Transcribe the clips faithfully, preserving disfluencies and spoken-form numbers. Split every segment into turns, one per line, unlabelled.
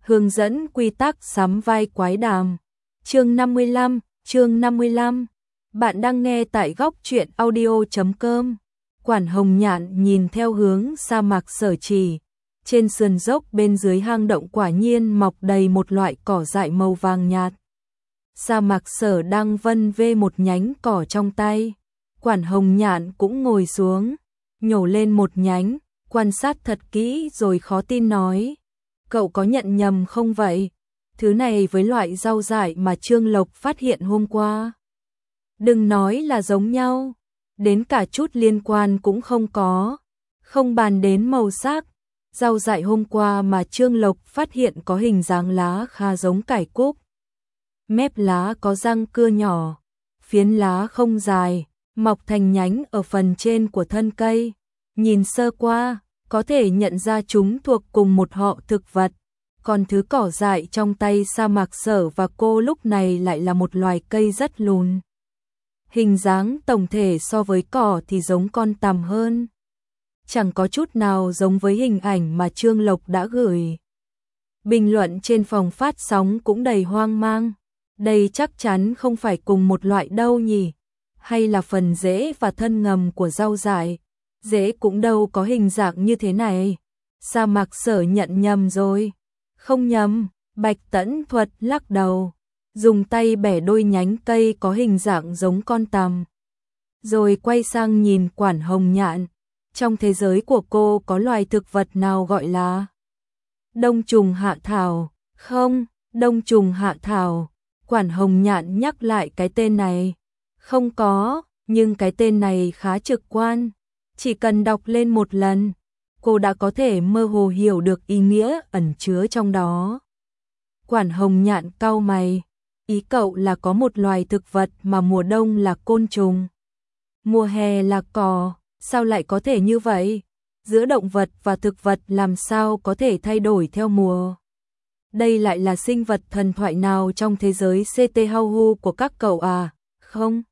Hướng dẫn quy tắc sắm vai quái đàm. Chương năm mươi lăm, chương năm mươi lăm. Bạn đang nghe tại góc truyện audio chấm com. Quản Hồng Nhạn nhìn theo hướng sa mạc Sở chỉ. Trên sườn dốc bên dưới hang động quả nhiên mọc đầy một loại cỏ dại màu vàng nhạt. Sa mạc Sở đang vân vê một nhánh cỏ trong tay. Quản Hồng Nhạn cũng ngồi xuống, nhổ lên một nhánh, quan sát thật kỹ rồi khó tin nói. Cậu có nhận nhầm không vậy? Thứ này với loại rau dại mà Trương Lộc phát hiện hôm qua. Đừng nói là giống nhau, đến cả chút liên quan cũng không có. Không bàn đến màu sắc, rau dại hôm qua mà Trương Lộc phát hiện có hình dáng lá khá giống cải cúc. Mép lá có răng cưa nhỏ, phiến lá không dài, mọc thành nhánh ở phần trên của thân cây. Nhìn sơ qua, có thể nhận ra chúng thuộc cùng một họ thực vật. Còn thứ cỏ dại trong tay sa mạc Sở và cô lúc này lại là một loài cây rất lùn. Hình dáng tổng thể so với cỏ thì giống con tằm hơn. Chẳng có chút nào giống với hình ảnh mà Trương Lộc đã gửi. Bình luận trên phòng phát sóng cũng đầy hoang mang. Đây chắc chắn không phải cùng một loại đâu nhỉ? Hay là phần rễ và thân ngầm của rau dại? Rễ cũng đâu có hình dạng như thế này. Sa mạc Sở nhận nhầm rồi. Không nhầm, Bạch Tẫn Thuật lắc đầu, dùng tay bẻ đôi nhánh cây có hình dạng giống con tằm. Rồi quay sang nhìn Quản Hồng Nhạn. Trong thế giới của cô có loài thực vật nào gọi là đông trùng hạ thảo? Không, đông trùng hạ thảo. Quản Hồng Nhạn nhắc lại cái tên này. Không có, nhưng cái tên này khá trực quan. Chỉ cần đọc lên một lần, cô đã có thể mơ hồ hiểu được ý nghĩa ẩn chứa trong đó. Quản Hồng Nhạn cau mày. Ý cậu là có một loài thực vật mà mùa đông là côn trùng, mùa hè là cỏ, sao lại có thể như vậy? Giữa động vật và thực vật làm sao có thể thay đổi theo mùa? Đây lại là sinh vật thần thoại nào trong thế giới xê tê Hau của các cậu à? Không.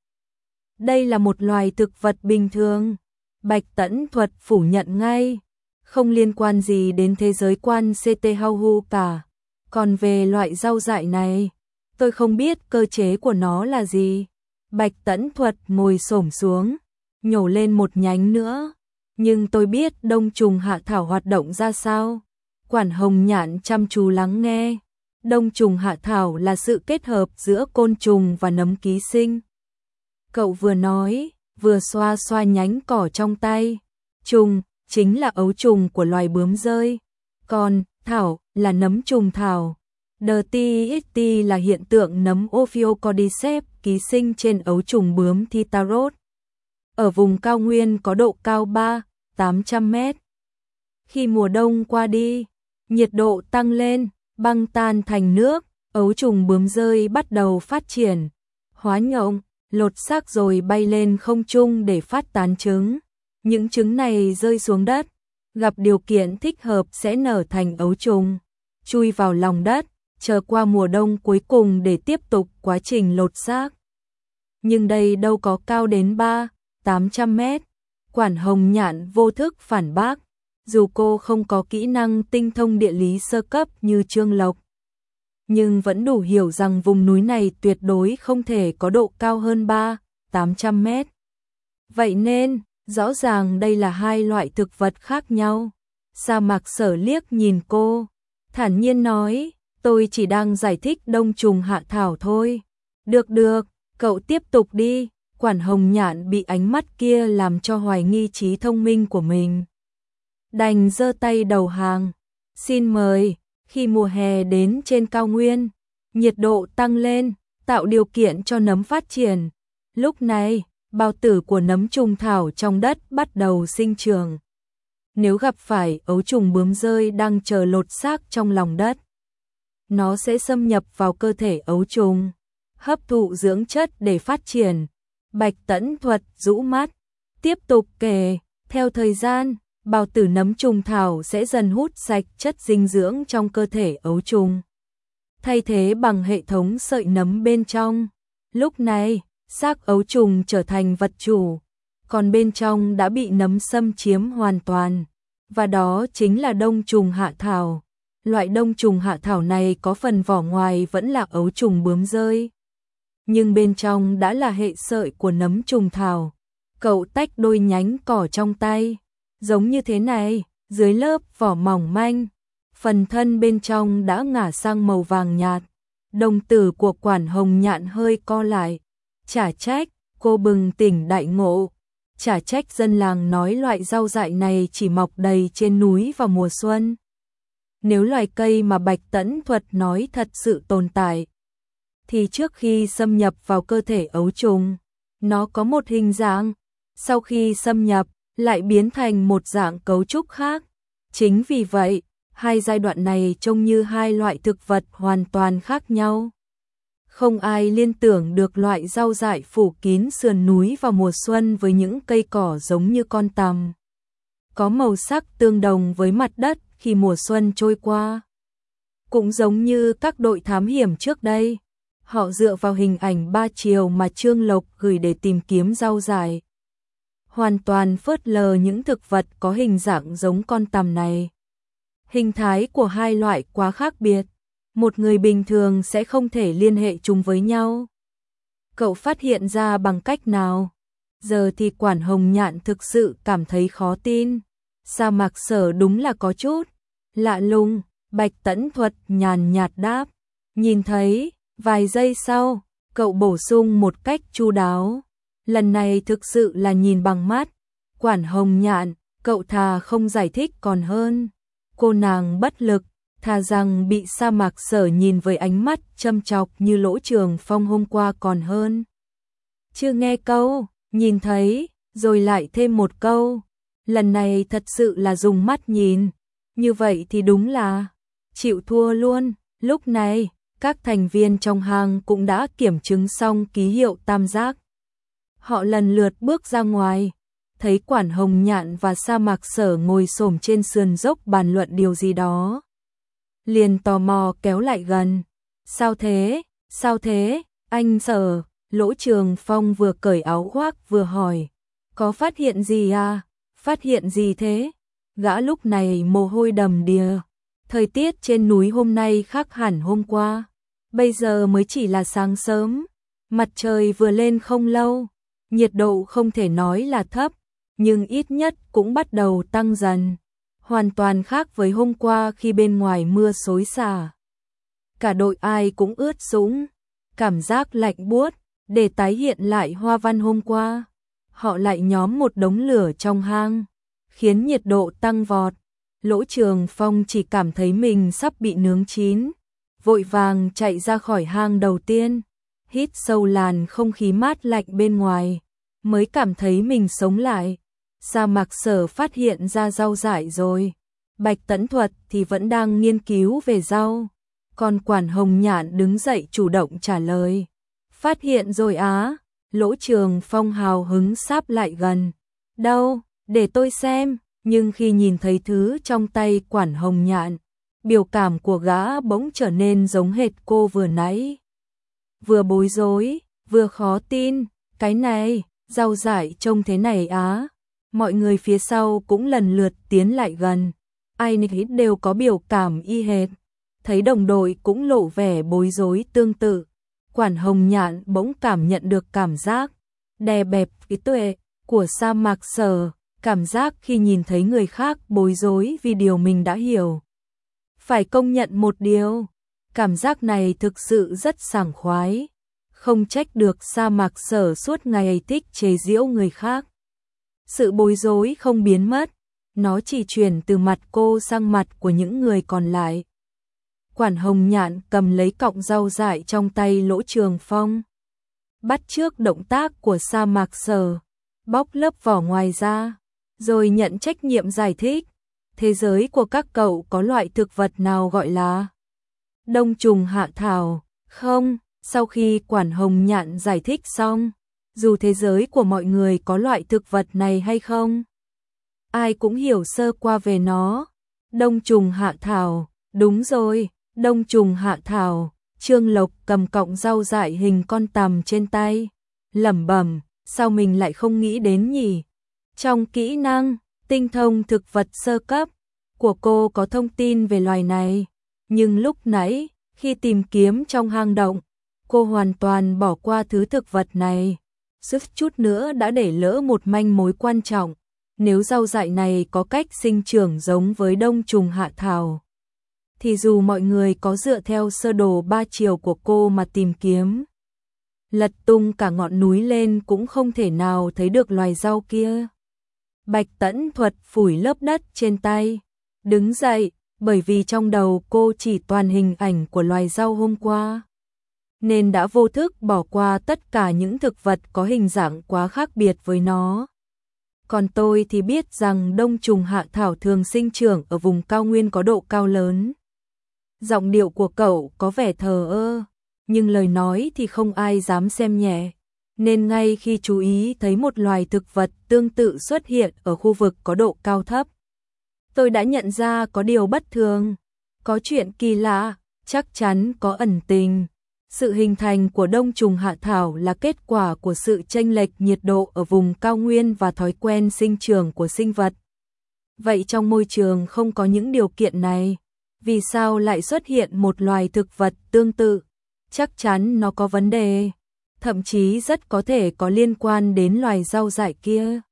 Đây là một loài thực vật bình thường. Bạch Tẫn Thuật phủ nhận ngay. Không liên quan gì đến thế giới quan xê tê Hau cả. Còn về loại rau dại này, tôi không biết cơ chế của nó là gì. Bạch Tẫn Thuật ngồi xổm xuống, nhổ lên một nhánh nữa. Nhưng tôi biết đông trùng hạ thảo hoạt động ra sao. Quản Hồng Nhạn chăm chú lắng nghe. Đông trùng hạ thảo là sự kết hợp giữa côn trùng và nấm ký sinh. Cậu vừa nói, vừa xoa xoa nhánh cỏ trong tay. Trùng chính là ấu trùng của loài bướm rơi, còn thảo là nấm trùng thảo. đê tê ích tê là hiện tượng nấm Ophiocordyceps ký sinh trên ấu trùng bướm Titaros. Ở vùng cao nguyên có độ cao ba nghìn tám trăm mét. Khi mùa đông qua đi, nhiệt độ tăng lên, băng tan thành nước, ấu trùng bướm rơi bắt đầu phát triển, hóa nhộng, lột xác rồi bay lên không trung để phát tán trứng. Những trứng này rơi xuống đất, gặp điều kiện thích hợp sẽ nở thành ấu trùng, chui vào lòng đất, chờ qua mùa đông cuối cùng để tiếp tục quá trình lột xác. Nhưng đây đâu có cao đến ba nghìn tám trăm mét. Quản Hồng Nhạn vô thức phản bác, dù cô không có kỹ năng tinh thông địa lý sơ cấp như Trương Lộc, nhưng vẫn đủ hiểu rằng vùng núi này tuyệt đối không thể có độ cao hơn ba nghìn tám trăm mét. Vậy nên, rõ ràng đây là hai loại thực vật khác nhau. Sa mạc Sở liếc nhìn cô, thản nhiên nói, tôi chỉ đang giải thích đông trùng hạ thảo thôi. Được được, cậu tiếp tục đi. Quản Hồng Nhạn bị ánh mắt kia làm cho hoài nghi trí thông minh của mình. Đành giơ tay đầu hàng. Xin mời. Khi mùa hè đến trên cao nguyên, nhiệt độ tăng lên, tạo điều kiện cho nấm phát triển. Lúc này, bào tử của nấm trùng thảo trong đất bắt đầu sinh trưởng. Nếu gặp phải ấu trùng bướm rơi đang chờ lột xác trong lòng đất, nó sẽ xâm nhập vào cơ thể ấu trùng, hấp thụ dưỡng chất để phát triển. Bạch Tẫn Thuật rũ mắt, tiếp tục kể, theo thời gian, bào tử nấm trùng thảo sẽ dần hút sạch chất dinh dưỡng trong cơ thể ấu trùng, thay thế bằng hệ thống sợi nấm bên trong. Lúc này, xác ấu trùng trở thành vật chủ, còn bên trong đã bị nấm xâm chiếm hoàn toàn, và đó chính là đông trùng hạ thảo. Loại đông trùng hạ thảo này có phần vỏ ngoài vẫn là ấu trùng bướm rơi, nhưng bên trong đã là hệ sợi của nấm trùng thảo. Cậu tách đôi nhánh cỏ trong tay, giống như thế này, dưới lớp vỏ mỏng manh, phần thân bên trong đã ngả sang màu vàng nhạt. Đồng tử của Quản Hồng Nhạn hơi co lại. Chả trách, cô bừng tỉnh đại ngộ. Chả trách dân làng nói loại rau dại này chỉ mọc đầy trên núi vào mùa xuân. Nếu loài cây mà Bạch Tẫn Thuật nói thật sự tồn tại, thì trước khi xâm nhập vào cơ thể ấu trùng, nó có một hình dạng, sau khi xâm nhập, lại biến thành một dạng cấu trúc khác. Chính vì vậy, hai giai đoạn này trông như hai loại thực vật hoàn toàn khác nhau. Không ai liên tưởng được loại rau dại phủ kín sườn núi vào mùa xuân với những cây cỏ giống như con tằm, có màu sắc tương đồng với mặt đất khi mùa xuân trôi qua. Cũng giống như các đội thám hiểm trước đây, họ dựa vào hình ảnh ba chiều mà Trương Lộc gửi để tìm kiếm rau dại, hoàn toàn phớt lờ những thực vật có hình dạng giống con tằm này. Hình thái của hai loại quá khác biệt, một người bình thường sẽ không thể liên hệ chúng với nhau. Cậu phát hiện ra bằng cách nào? Giờ thì Quản Hồng Nhạn thực sự cảm thấy khó tin. Sa Mạc Sở đúng là có chút lạ lùng. Bạch Tẫn Thuật nhàn nhạt đáp. Nhìn thấy, vài giây sau, cậu bổ sung một cách chu đáo. Lần này thực sự là nhìn bằng mắt. Quản Hồng Nhạn, cậu thà không giải thích còn hơn. Cô nàng bất lực, thà rằng bị Sa Mạc Sở nhìn với ánh mắt châm chọc như Lỗ Trường Phong hôm qua còn hơn. Chưa nghe câu, nhìn thấy, rồi lại thêm một câu. Lần này thật sự là dùng mắt nhìn. Như vậy thì đúng là chịu thua luôn. Lúc này, các thành viên trong hang cũng đã kiểm chứng xong ký hiệu tam giác. Họ lần lượt bước ra ngoài, thấy Quản Hồng Nhạn và Sa Mạc Sở ngồi xổm trên sườn dốc bàn luận điều gì đó. Liền tò mò kéo lại gần. Sao thế? Sao thế? Anh Sở, Lỗ Trường Phong vừa cởi áo khoác vừa hỏi. Có phát hiện gì à? Phát hiện gì thế? Gã lúc này mồ hôi đầm đìa. Thời tiết trên núi hôm nay khác hẳn hôm qua. Bây giờ mới chỉ là sáng sớm. Mặt trời vừa lên không lâu. Nhiệt độ không thể nói là thấp, nhưng ít nhất cũng bắt đầu tăng dần. Hoàn toàn khác với hôm qua khi bên ngoài mưa xối xả. Cả đội ai cũng ướt sũng. Cảm giác lạnh buốt, để tái hiện lại hoa văn hôm qua. Họ lại nhóm một đống lửa trong hang, khiến nhiệt độ tăng vọt. Lỗ Trường Phong chỉ cảm thấy mình sắp bị nướng chín, vội vàng chạy ra khỏi hang đầu tiên, hít sâu làn không khí mát lạnh bên ngoài, mới cảm thấy mình sống lại. Sa Mạc Sở phát hiện ra rau dại rồi, Bạch Tẫn Thuật thì vẫn đang nghiên cứu về rau, còn Quản Hồng Nhạn đứng dậy chủ động trả lời. Phát hiện rồi á? Lỗ Trường Phong hào hứng sáp lại gần. Đâu, để tôi xem. Nhưng khi nhìn thấy thứ trong tay Quản Hồng Nhạn, biểu cảm của gã bỗng trở nên giống hệt cô vừa nãy. Vừa bối rối, vừa khó tin. Cái này, rau dại trông thế này á? Mọi người phía sau cũng lần lượt tiến lại gần. Ai nấy đều có biểu cảm y hệt. Thấy đồng đội cũng lộ vẻ bối rối tương tự. Quản Hồng Nhạn bỗng cảm nhận được cảm giác đè bẹp trí tuệ của Sa Mạc Sở, cảm giác khi nhìn thấy người khác bối rối vì điều mình đã hiểu. Phải công nhận một điều, cảm giác này thực sự rất sảng khoái, không trách được Sa Mạc Sở suốt ngày thích chế giễu người khác. Sự bối rối không biến mất, nó chỉ chuyển từ mặt cô sang mặt của những người còn lại. Quản Hồng Nhạn cầm lấy cọng rau dại trong tay Lỗ Trường Phong, bắt chước động tác của Sa Mạc Sở, bóc lớp vỏ ngoài ra, rồi nhận trách nhiệm giải thích. Thế giới của các cậu có loại thực vật nào gọi là đông trùng hạ thảo không? Sau khi Quản Hồng Nhạn giải thích xong, dù thế giới của mọi người có loại thực vật này hay không, ai cũng hiểu sơ qua về nó. Đông trùng hạ thảo, đúng rồi. Đông trùng hạ thảo. Trương Lộc cầm cọng rau dại hình con tằm trên tay, lẩm bẩm, sao mình lại không nghĩ đến nhỉ? Trong kỹ năng tinh thông thực vật sơ cấp của cô có thông tin về loài này. Nhưng lúc nãy, khi tìm kiếm trong hang động, cô hoàn toàn bỏ qua thứ thực vật này. Suýt chút nữa đã để lỡ một manh mối quan trọng. Nếu rau dại này có cách sinh trưởng giống với đông trùng hạ thảo, thì dù mọi người có dựa theo sơ đồ ba chiều của cô mà tìm kiếm, lật tung cả ngọn núi lên cũng không thể nào thấy được loài rau kia. Bạch Tẫn Thuật phủi lớp đất trên tay, đứng dậy, bởi vì trong đầu cô chỉ toàn hình ảnh của loài rau hôm qua, nên đã vô thức bỏ qua tất cả những thực vật có hình dạng quá khác biệt với nó. Còn tôi thì biết rằng đông trùng hạ thảo thường sinh trưởng ở vùng cao nguyên có độ cao lớn. Giọng điệu của cậu có vẻ thờ ơ, nhưng lời nói thì không ai dám xem nhẹ. Nên ngay khi chú ý thấy một loài thực vật tương tự xuất hiện ở khu vực có độ cao thấp, tôi đã nhận ra có điều bất thường, có chuyện kỳ lạ, chắc chắn có ẩn tình. Sự hình thành của đông trùng hạ thảo là kết quả của sự chênh lệch nhiệt độ ở vùng cao nguyên và thói quen sinh trưởng của sinh vật. Vậy trong môi trường không có những điều kiện này, vì sao lại xuất hiện một loài thực vật tương tự? Chắc chắn nó có vấn đề, thậm chí rất có thể có liên quan đến loài rau dại kia.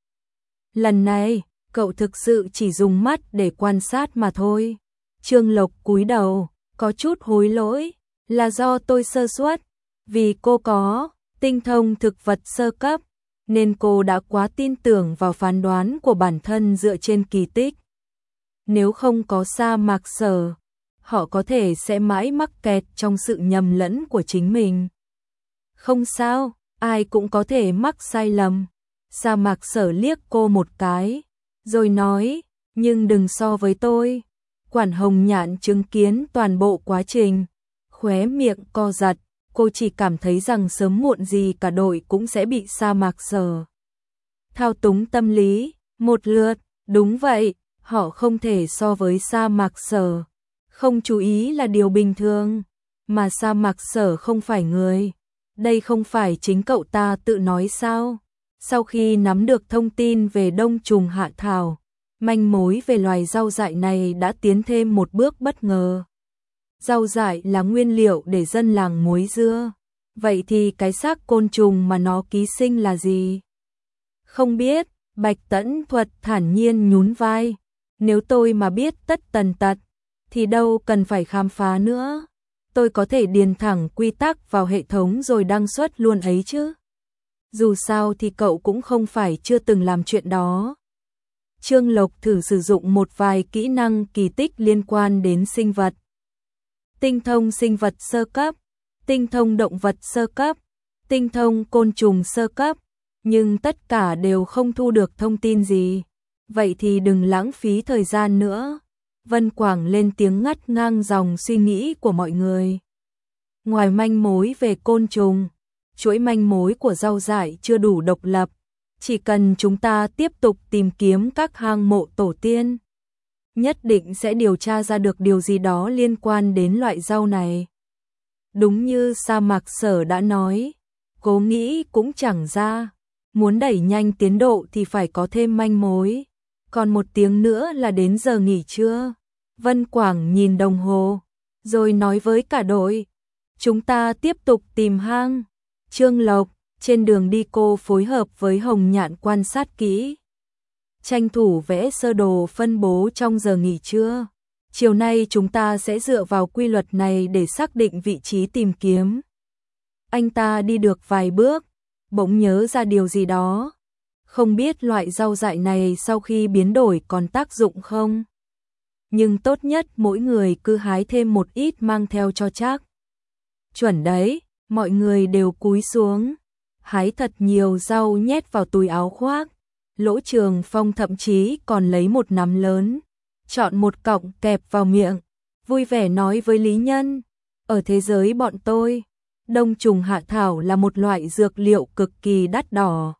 Lần này, cậu thực sự chỉ dùng mắt để quan sát mà thôi. Trương Lộc cúi đầu, có chút hối lỗi, là do tôi sơ suất, vì cô có tinh thông thực vật sơ cấp, nên cô đã quá tin tưởng vào phán đoán của bản thân dựa trên kỳ tích. Nếu không có sa mạc Sở, họ có thể sẽ mãi mắc kẹt trong sự nhầm lẫn của chính mình. Không sao, ai cũng có thể mắc sai lầm. Sa mạc Sở liếc cô một cái, rồi nói, nhưng đừng so với tôi. Quản Hồng Nhạn chứng kiến toàn bộ quá trình, khóe miệng co giật, cô chỉ cảm thấy rằng sớm muộn gì cả đội cũng sẽ bị sa mạc Sở thao túng tâm lý, một lượt. Đúng vậy, họ không thể so với sa mạc Sở. Không chú ý là điều bình thường, mà sa mạc Sở không phải người. Đây không phải chính cậu ta tự nói sao? Sau khi nắm được thông tin về đông trùng hạ thảo, manh mối về loài rau dại này đã tiến thêm một bước bất ngờ. Rau dại là nguyên liệu để dân làng muối dưa. Vậy thì cái xác côn trùng mà nó ký sinh là gì? Không biết, Bạch Tẫn Thuật thản nhiên nhún vai. Nếu tôi mà biết tất tần tật, thì đâu cần phải khám phá nữa. Tôi có thể điền thẳng quy tắc vào hệ thống rồi đăng xuất luôn ấy chứ. Dù sao thì cậu cũng không phải chưa từng làm chuyện đó. Trương Lộc thử sử dụng một vài kỹ năng kỳ tích liên quan đến sinh vật. Tinh thông sinh vật sơ cấp, tinh thông động vật sơ cấp, tinh thông côn trùng sơ cấp, nhưng tất cả đều không thu được thông tin gì. Vậy thì đừng lãng phí thời gian nữa. Vân Quảng lên tiếng ngắt ngang dòng suy nghĩ của mọi người. Ngoài manh mối về côn trùng, chuỗi manh mối của rau dại chưa đủ độc lập. Chỉ cần chúng ta tiếp tục tìm kiếm các hang mộ tổ tiên, nhất định sẽ điều tra ra được điều gì đó liên quan đến loại rau này. Đúng như sa mạc Sở đã nói, cố nghĩ cũng chẳng ra. Muốn đẩy nhanh tiến độ thì phải có thêm manh mối. Còn một tiếng nữa là đến giờ nghỉ trưa. Vân Quảng nhìn đồng hồ, rồi nói với cả đội, chúng ta tiếp tục tìm hang. Trương Lộc, trên đường đi cô phối hợp với Hồng Nhạn quan sát kỹ, tranh thủ vẽ sơ đồ phân bố trong giờ nghỉ trưa. Chiều nay chúng ta sẽ dựa vào quy luật này để xác định vị trí tìm kiếm. Anh ta đi được vài bước, bỗng nhớ ra điều gì đó. Không biết loại rau dại này sau khi biến đổi còn tác dụng không? Nhưng tốt nhất mỗi người cứ hái thêm một ít mang theo cho chắc. Chuẩn đấy, mọi người đều cúi xuống, hái thật nhiều rau nhét vào túi áo khoác. Lỗ Trường Phong thậm chí còn lấy một nắm lớn, chọn một cọng kẹp vào miệng, vui vẻ nói với Lý Nhân, ở thế giới bọn tôi, đông trùng hạ thảo là một loại dược liệu cực kỳ đắt đỏ.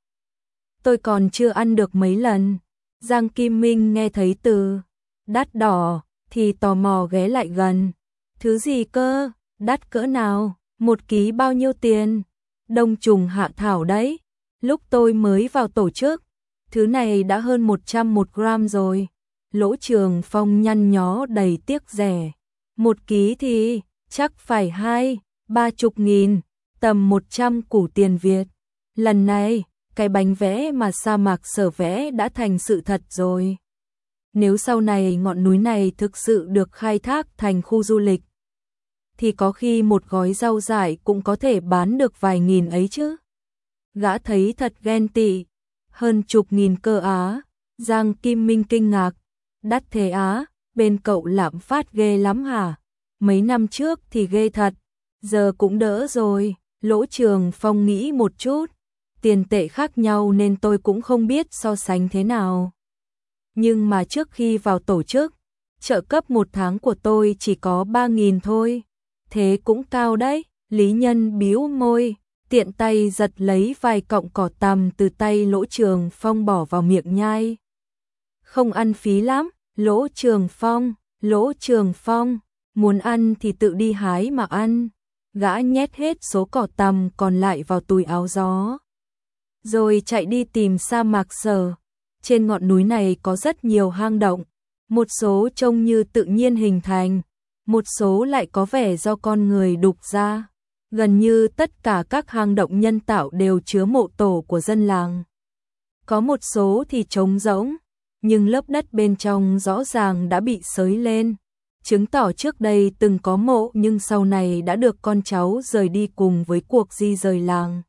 Tôi còn chưa ăn được mấy lần. Giang Kim Minh nghe thấy từ đắt đỏ thì tò mò ghé lại gần. Thứ gì cơ? Đắt cỡ nào? Một ký bao nhiêu tiền? Đông trùng hạ thảo đấy. Lúc tôi mới vào tổ chức, thứ này đã hơn một trăm một gram rồi. Lỗ Trường Phong nhăn nhó đầy tiếc rẻ. Một ký thì chắc phải hai, ba chục nghìn, tầm một trăm củ tiền Việt. Lần này, cái bánh vẽ mà sa mạc Sở vẽ đã thành sự thật rồi. Nếu sau này ngọn núi này thực sự được khai thác thành khu du lịch, thì có khi một gói rau dại cũng có thể bán được vài nghìn ấy chứ. Gã thấy thật ghen tị, hơn chục nghìn cơ á. Giang Kim Minh kinh ngạc, đắt thế á, bên cậu lạm phát ghê lắm hả? Mấy năm trước thì ghê thật, giờ cũng đỡ rồi. Lỗ Trường Phong nghĩ một chút, tiền tệ khác nhau nên tôi cũng không biết so sánh thế nào. Nhưng mà trước khi vào tổ chức, trợ cấp một tháng của tôi chỉ có ba nghìn thôi. Thế cũng cao đấy. Lý Nhân bĩu môi, tiện tay giật lấy vài cọng cỏ tằm từ tay Lỗ Trường Phong bỏ vào miệng nhai. Không ăn phí lắm. Lỗ Trường Phong, Lỗ Trường Phong, muốn ăn thì tự đi hái mà ăn. Gã nhét hết số cỏ tằm còn lại vào túi áo gió, rồi chạy đi tìm sa mạc Sở. Trên ngọn núi này có rất nhiều hang động, một số trông như tự nhiên hình thành, một số lại có vẻ do con người đục ra. Gần như tất cả các hang động nhân tạo đều chứa mộ tổ của dân làng. Có một số thì trống rỗng, nhưng lớp đất bên trong rõ ràng đã bị xới lên, chứng tỏ trước đây từng có mộ nhưng sau này đã được con cháu rời đi cùng với cuộc di rời làng.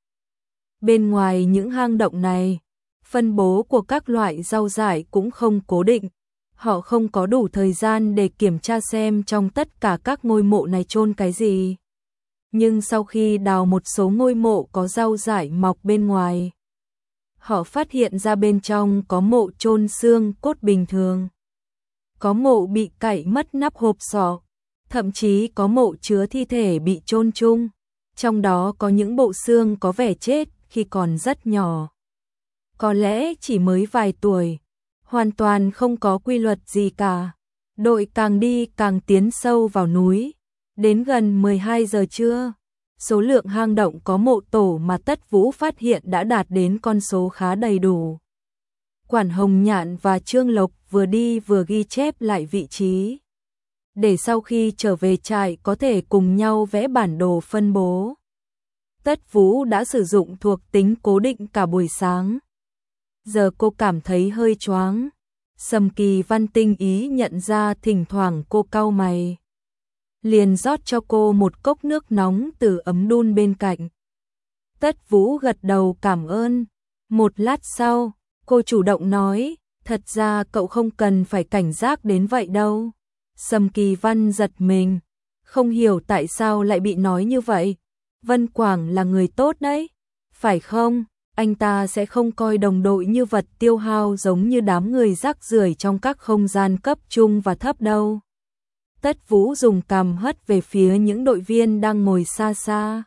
Bên ngoài những hang động này, phân bố của các loại rau dại cũng không cố định. Họ không có đủ thời gian để kiểm tra xem trong tất cả các ngôi mộ này chôn cái gì. Nhưng sau khi đào một số ngôi mộ có rau dại mọc bên ngoài, họ phát hiện ra bên trong có mộ chôn xương cốt bình thường, có mộ bị cạy mất nắp hộp sọ, thậm chí có mộ chứa thi thể bị chôn chung. Trong đó có những bộ xương có vẻ chết khi còn rất nhỏ, có lẽ chỉ mới vài tuổi, hoàn toàn không có quy luật gì cả. Đội càng đi càng tiến sâu vào núi, đến gần mười hai giờ trưa, số lượng hang động có mộ tổ mà Tất Vũ phát hiện đã đạt đến con số khá đầy đủ. Quản Hồng Nhạn và Trương Lộc vừa đi vừa ghi chép lại vị trí, để sau khi trở về trại có thể cùng nhau vẽ bản đồ phân bố. Tất Vũ đã sử dụng thuộc tính cố định cả buổi sáng. Giờ cô cảm thấy hơi choáng. Sầm Kỳ Văn tinh ý nhận ra thỉnh thoảng cô cau mày, liền rót cho cô một cốc nước nóng từ ấm đun bên cạnh. Tất Vũ gật đầu cảm ơn. Một lát sau, cô chủ động nói, thật ra cậu không cần phải cảnh giác đến vậy đâu. Sầm Kỳ Văn giật mình, không hiểu tại sao lại bị nói như vậy. Vân Quảng là người tốt đấy, phải không? Anh ta sẽ không coi đồng đội như vật tiêu hao giống như đám người rác rưởi trong các không gian cấp trung và thấp đâu. Tất Vũ dùng cằm hất về phía những đội viên đang ngồi xa xa.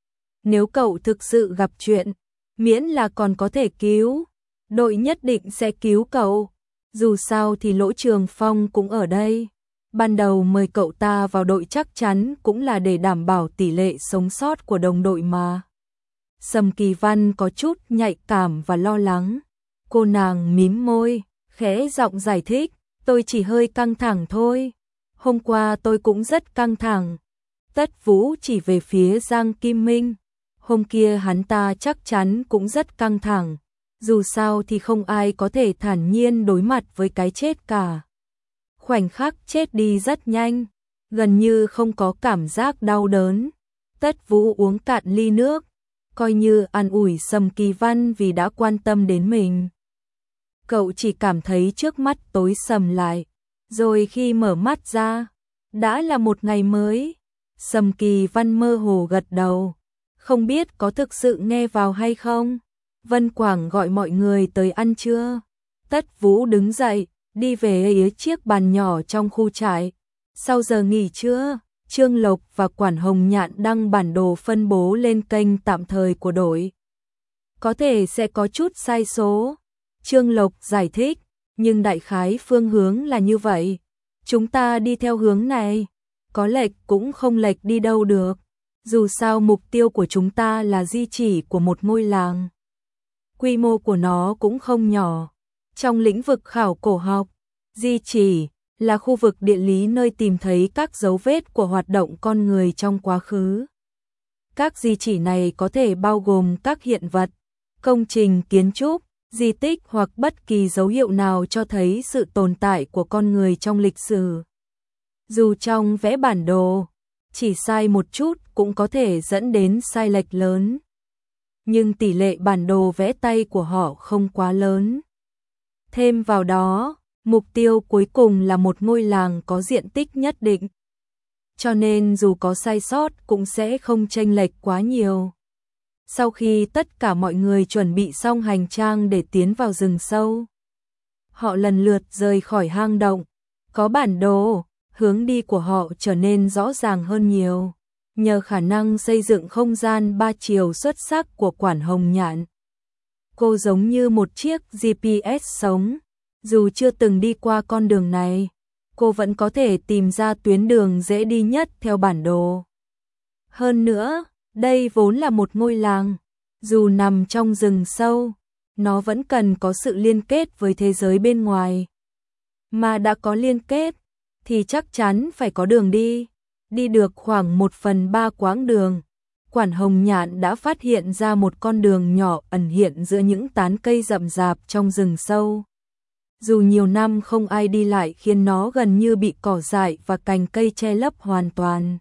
Nếu cậu thực sự gặp chuyện, miễn là còn có thể cứu, đội nhất định sẽ cứu cậu. Dù sao thì Lỗ Trường Phong cũng ở đây. Ban đầu mời cậu ta vào đội chắc chắn cũng là để đảm bảo tỷ lệ sống sót của đồng đội mà. Sầm Kỳ Văn có chút nhạy cảm và lo lắng. Cô nàng mím môi, khẽ giọng giải thích, tôi chỉ hơi căng thẳng thôi. Hôm qua tôi cũng rất căng thẳng. Tất Vũ chỉ về phía Giang Kim Minh. Hôm kia hắn ta chắc chắn cũng rất căng thẳng. Dù sao thì không ai có thể thản nhiên đối mặt với cái chết cả. Khoảnh khắc chết đi rất nhanh, gần như không có cảm giác đau đớn. Tất Vũ uống cạn ly nước, coi như an ủi Sầm Kỳ Văn vì đã quan tâm đến mình. Cậu chỉ cảm thấy trước mắt tối sầm lại, rồi khi mở mắt ra, đã là một ngày mới. Sầm Kỳ Văn mơ hồ gật đầu, không biết có thực sự nghe vào hay không. Vân Quảng gọi mọi người tới ăn trưa. Tất Vũ đứng dậy, đi về phía chiếc bàn nhỏ trong khu trại. Sau giờ nghỉ trưa, Trương Lộc và Quản Hồng Nhạn đăng bản đồ phân bố lên kênh tạm thời của đội. Có thể sẽ có chút sai số, Trương Lộc giải thích, nhưng đại khái phương hướng là như vậy. Chúng ta đi theo hướng này, có lệch cũng không lệch đi đâu được. Dù sao mục tiêu của chúng ta là di chỉ của một ngôi làng. Quy mô của nó cũng không nhỏ. Trong lĩnh vực khảo cổ học, di chỉ là khu vực địa lý nơi tìm thấy các dấu vết của hoạt động con người trong quá khứ. Các di chỉ này có thể bao gồm các hiện vật, công trình kiến trúc, di tích hoặc bất kỳ dấu hiệu nào cho thấy sự tồn tại của con người trong lịch sử. Dù trong vẽ bản đồ, chỉ sai một chút cũng có thể dẫn đến sai lệch lớn. Nhưng tỷ lệ bản đồ vẽ tay của họ không quá lớn. Thêm vào đó, mục tiêu cuối cùng là một ngôi làng có diện tích nhất định. Cho nên dù có sai sót cũng sẽ không chênh lệch quá nhiều. Sau khi tất cả mọi người chuẩn bị xong hành trang để tiến vào rừng sâu, họ lần lượt rời khỏi hang động. Có bản đồ, hướng đi của họ trở nên rõ ràng hơn nhiều. Nhờ khả năng xây dựng không gian ba chiều xuất sắc của Quản Hồng Nhạn, cô giống như một chiếc giê pê ét sống. Dù chưa từng đi qua con đường này, cô vẫn có thể tìm ra tuyến đường dễ đi nhất theo bản đồ. Hơn nữa, đây vốn là một ngôi làng. Dù nằm trong rừng sâu, nó vẫn cần có sự liên kết với thế giới bên ngoài. Mà đã có liên kết, thì chắc chắn phải có đường đi. Đi được khoảng một phần ba quãng đường, Quản Hồng Nhạn đã phát hiện ra một con đường nhỏ ẩn hiện giữa những tán cây rậm rạp trong rừng sâu. Dù nhiều năm không ai đi lại khiến nó gần như bị cỏ dại và cành cây che lấp hoàn toàn.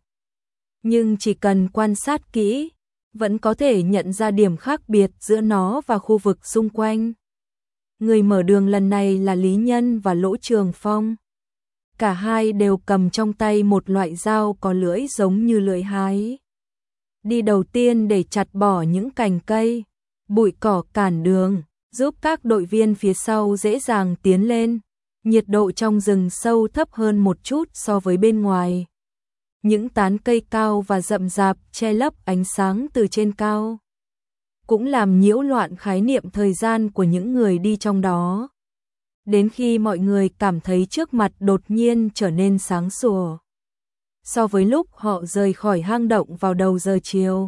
Nhưng chỉ cần quan sát kỹ, vẫn có thể nhận ra điểm khác biệt giữa nó và khu vực xung quanh. Người mở đường lần này là Lý Nhân và Lỗ Trường Phong. Cả hai đều cầm trong tay một loại dao có lưỡi giống như lưỡi hái. Đi đầu tiên để chặt bỏ những cành cây, bụi cỏ cản đường, giúp các đội viên phía sau dễ dàng tiến lên. Nhiệt độ trong rừng sâu thấp hơn một chút so với bên ngoài. Những tán cây cao và rậm rạp che lấp ánh sáng từ trên cao, cũng làm nhiễu loạn khái niệm thời gian của những người đi trong đó. Đến khi mọi người cảm thấy trước mặt đột nhiên trở nên sáng sủa. So với lúc họ rời khỏi hang động vào đầu giờ chiều,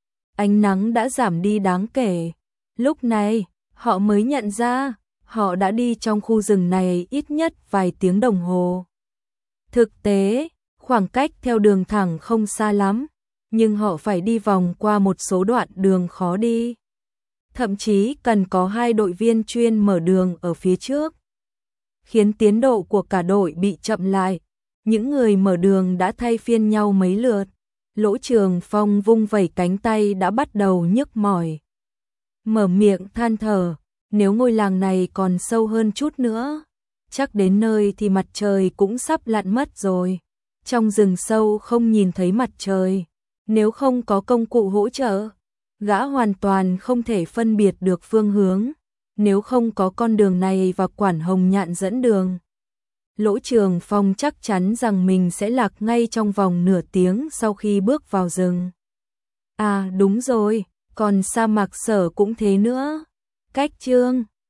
ánh nắng đã giảm đi đáng kể. Lúc này, họ mới nhận ra, họ đã đi trong khu rừng này ít nhất vài tiếng đồng hồ. Thực tế, khoảng cách theo đường thẳng không xa lắm, nhưng họ phải đi vòng qua một số đoạn đường khó đi. Thậm chí cần có hai đội viên chuyên mở đường ở phía trước, khiến tiến độ của cả đội bị chậm lại. Những người mở đường đã thay phiên nhau mấy lượt. Lỗ Trường Phong vung vẩy cánh tay đã bắt đầu nhức mỏi. Mở miệng than thở, nếu ngôi làng này còn sâu hơn chút nữa, chắc đến nơi thì mặt trời cũng sắp lặn mất rồi. Trong rừng sâu không nhìn thấy mặt trời, nếu không có công cụ hỗ trợ, gã hoàn toàn không thể phân biệt được phương hướng. Nếu không có con đường này và Quản Hồng Nhạn dẫn đường, Lỗ Trường Phong chắc chắn rằng mình sẽ lạc ngay trong vòng nửa tiếng sau khi bước vào rừng. À đúng rồi, còn sa mạc Sở cũng thế nữa. Cách chương